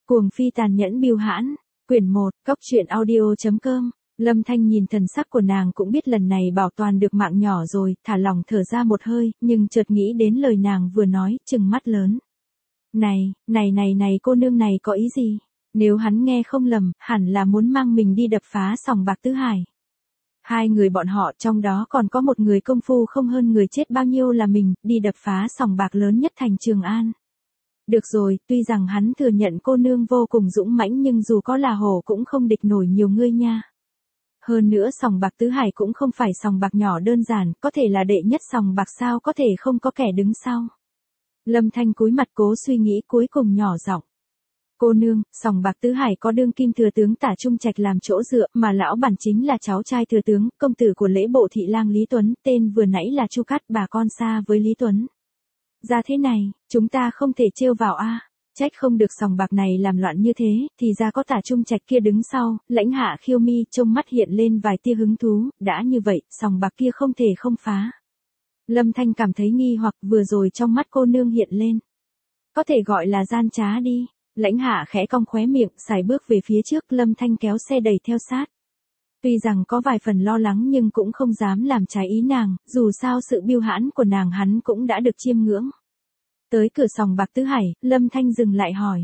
Cuồng phi tàn nhẫn bưu hãn, quyển 1, cóc truyện audio.com. Lâm Thanh nhìn thần sắc của nàng cũng biết lần này bảo toàn được mạng nhỏ rồi, thả lỏng thở ra một hơi, nhưng chợt nghĩ đến lời nàng vừa nói, trừng mắt lớn. Này cô nương này có ý gì? Nếu hắn nghe không lầm, hẳn là muốn mang mình đi đập phá sòng bạc Tứ Hải. Hai người bọn họ trong đó còn có một người công phu không hơn người chết bao nhiêu là mình, đi đập phá sòng bạc lớn nhất thành Trường An. Được rồi, tuy rằng hắn thừa nhận cô nương vô cùng dũng mãnh nhưng dù có là hổ cũng không địch nổi nhiều ngươi nha. Hơn nữa sòng bạc Tứ Hải cũng không phải sòng bạc nhỏ đơn giản, có thể là đệ nhất sòng bạc sao có thể không có kẻ đứng sau. Lâm Thanh cúi mặt cố suy nghĩ cuối cùng nhỏ giọng. Cô nương, sòng bạc Tứ Hải có đương kim thừa tướng Tả Trung Trạch làm chỗ dựa, mà lão bản chính là cháu trai thừa tướng, công tử của lễ bộ thị lang Lý Tuấn, tên vừa nãy là Chu Cát, bà con xa với Lý Tuấn. Ra thế này, chúng ta không thể trêu vào a. Trách không được sòng bạc này làm loạn như thế, thì ra có Tả Trung Trạch kia đứng sau. Lãnh Hạ khiêu mi trông mắt hiện lên vài tia hứng thú, đã như vậy, sòng bạc kia không thể không phá. Lâm Thanh cảm thấy nghi hoặc vừa rồi trong mắt cô nương hiện lên. Có thể gọi là gian trá đi. Lãnh Hạ khẽ cong khóe miệng, sải bước về phía trước, Lâm Thanh kéo xe đẩy theo sát. Tuy rằng có vài phần lo lắng nhưng cũng không dám làm trái ý nàng, dù sao sự biêu hãn của nàng hắn cũng đã được chiêm ngưỡng. Tới cửa sòng bạc Tứ Hải, Lâm Thanh dừng lại hỏi.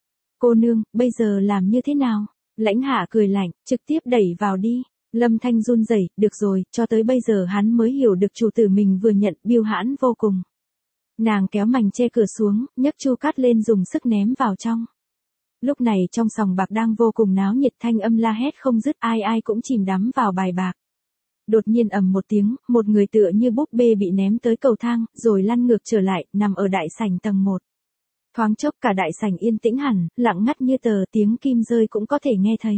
Cô nương, bây giờ làm như thế nào? Lãnh Hạ cười lạnh, trực tiếp đẩy vào đi. Lâm Thanh run rẩy, được rồi, cho tới bây giờ hắn mới hiểu được chủ tử mình vừa nhận biêu hãn vô cùng. Nàng kéo mành che cửa xuống, nhấc Chu Cát lên dùng sức ném vào trong. Lúc này trong sòng bạc đang vô cùng náo nhiệt, thanh âm la hét không dứt, ai cũng chìm đắm vào bài bạc. Đột nhiên ầm một tiếng, một người tựa như búp bê bị ném tới cầu thang, rồi lăn ngược trở lại, nằm ở đại sảnh tầng 1. Thoáng chốc cả đại sảnh yên tĩnh hẳn, lặng ngắt như tờ, tiếng kim rơi cũng có thể nghe thấy.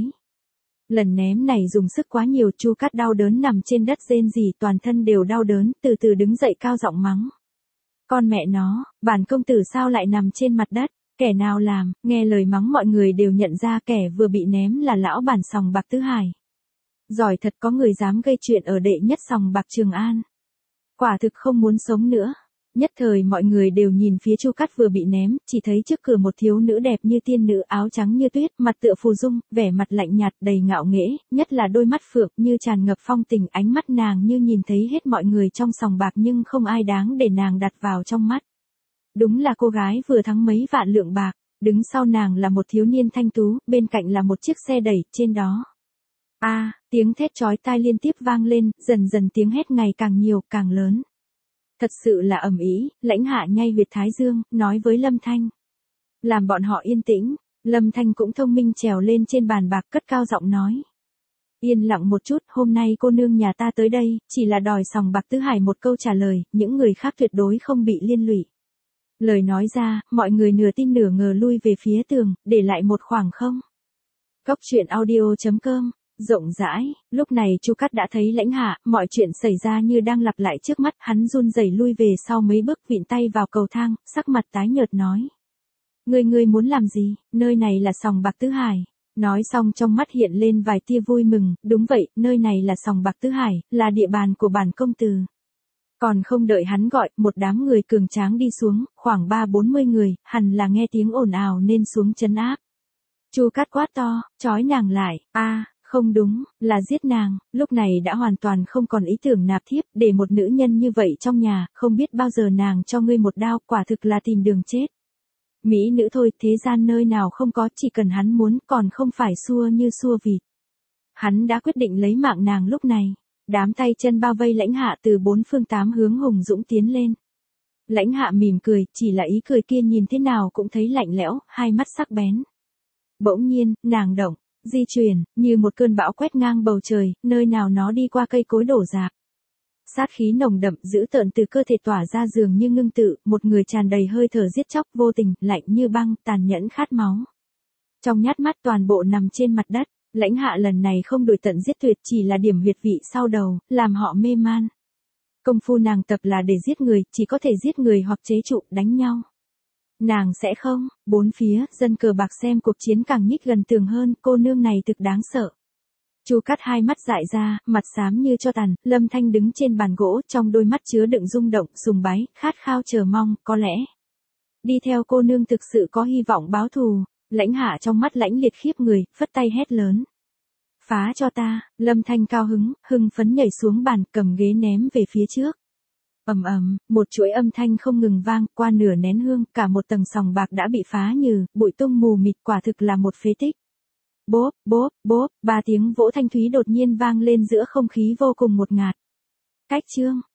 Lần ném này dùng sức quá nhiều, Chu Cát đau đớn nằm trên đất rên rỉ, toàn thân đều đau đớn, từ từ đứng dậy cao giọng mắng. Con mẹ nó, bản công tử sao lại nằm trên mặt đất? Kẻ nào làm? Nghe lời mắng mọi người đều nhận ra kẻ vừa bị ném là lão bản sòng bạc Tứ Hải. Giỏi thật, có người dám gây chuyện ở đệ nhất sòng bạc Trường An. Quả thực không muốn sống nữa. Nhất thời mọi người đều nhìn phía Chu Cát vừa bị ném, chỉ thấy trước cửa một thiếu nữ đẹp như tiên nữ, áo trắng như tuyết, mặt tựa phù dung, vẻ mặt lạnh nhạt đầy ngạo nghễ, nhất là đôi mắt phượng như tràn ngập phong tình, ánh mắt nàng như nhìn thấy hết mọi người trong sòng bạc nhưng không ai đáng để nàng đặt vào trong mắt. Đúng là cô gái vừa thắng mấy vạn lượng bạc, đứng sau nàng là một thiếu niên thanh tú, bên cạnh là một chiếc xe đẩy, trên đó. Tiếng thét chói tai liên tiếp vang lên, dần dần tiếng hét ngày càng nhiều, càng lớn. Thật sự là ầm ĩ. Lãnh Hạ nhay huyệt thái dương, nói với Lâm Thanh. Làm bọn họ yên tĩnh, Lâm Thanh cũng thông minh trèo lên trên bàn bạc cất cao giọng nói. Yên lặng một chút, hôm nay cô nương nhà ta tới đây, chỉ là đòi sòng bạc Tứ Hải một câu trả lời, những người khác tuyệt đối không bị liên lụy. Lời nói ra, mọi người nửa tin nửa ngờ lui về phía tường, để lại một khoảng không. Cóc truyện audio.com. Rộng rãi, lúc này Chu Cát đã thấy Lãnh Hạ, mọi chuyện xảy ra như đang lặp lại trước mắt, hắn run rẩy lui về sau mấy bước, vịn tay vào cầu thang, sắc mặt tái nhợt nói. Ngươi muốn làm gì? Nơi này là sòng bạc Tứ Hải. Nói xong trong mắt hiện lên vài tia vui mừng, đúng vậy, nơi này là sòng bạc Tứ Hải, là địa bàn của bản công tử. Còn không đợi hắn gọi, một đám người cường tráng đi xuống, khoảng 30-40 người, hẳn là nghe tiếng ồn ào nên xuống trấn áp. Chu Cát quát to, trói nàng lại, không đúng, là giết nàng, lúc này đã hoàn toàn không còn ý tưởng nạp thiếp, để một nữ nhân như vậy trong nhà, không biết bao giờ nàng cho ngươi một đao, quả thực là tìm đường chết. Mỹ nữ thôi, thế gian nơi nào không có, chỉ cần hắn muốn, còn không phải xua như xua vịt. Hắn đã quyết định lấy mạng nàng lúc này. Đám tay chân bao vây Lãnh Hạ từ 4 phương 8 hướng hùng dũng tiến lên. Lãnh Hạ mỉm cười, chỉ là ý cười kia nhìn thế nào cũng thấy lạnh lẽo, hai mắt sắc bén. Bỗng nhiên, nàng động, di chuyển, như một cơn bão quét ngang bầu trời, nơi nào nó đi qua cây cối đổ rạp. Sát khí nồng đậm dữ tợn từ cơ thể tỏa ra dường như ngưng tự, một người tràn đầy hơi thở giết chóc vô tình, lạnh như băng, tàn nhẫn khát máu. Trong nhát mắt toàn bộ nằm trên mặt đất. Lãnh Hạ lần này không đuổi tận giết tuyệt, chỉ là điểm huyệt vị sau đầu, làm họ mê man. Công phu nàng tập là để giết người, chỉ có thể giết người hoặc chế trụ, đánh nhau. Nàng sẽ không. Bốn phía, dân cờ bạc xem cuộc chiến càng nhích gần tường hơn, cô nương này thực đáng sợ. Chu Cát hai mắt dại ra, mặt xám như tro tàn, Lâm Thanh đứng trên bàn gỗ, trong đôi mắt chứa đựng rung động, sùng bái, khát khao chờ mong, có lẽ. Đi theo cô nương thực sự có hy vọng báo thù. Lãnh Hạ trong mắt lãnh liệt khiếp người, phất tay hét lớn. Phá cho ta, Lâm Thanh cao hưng phấn nhảy xuống bàn, cầm ghế ném về phía trước. Ầm ầm, một chuỗi âm thanh không ngừng vang, qua nửa nén hương, cả một tầng sòng bạc đã bị phá nhừ, bụi tung mù mịt, quả thực là một phế tích. Bốp, bốp, bốp, 3 tiếng vỗ thanh thúy đột nhiên vang lên giữa không khí vô cùng ngột ngạt. Cách chương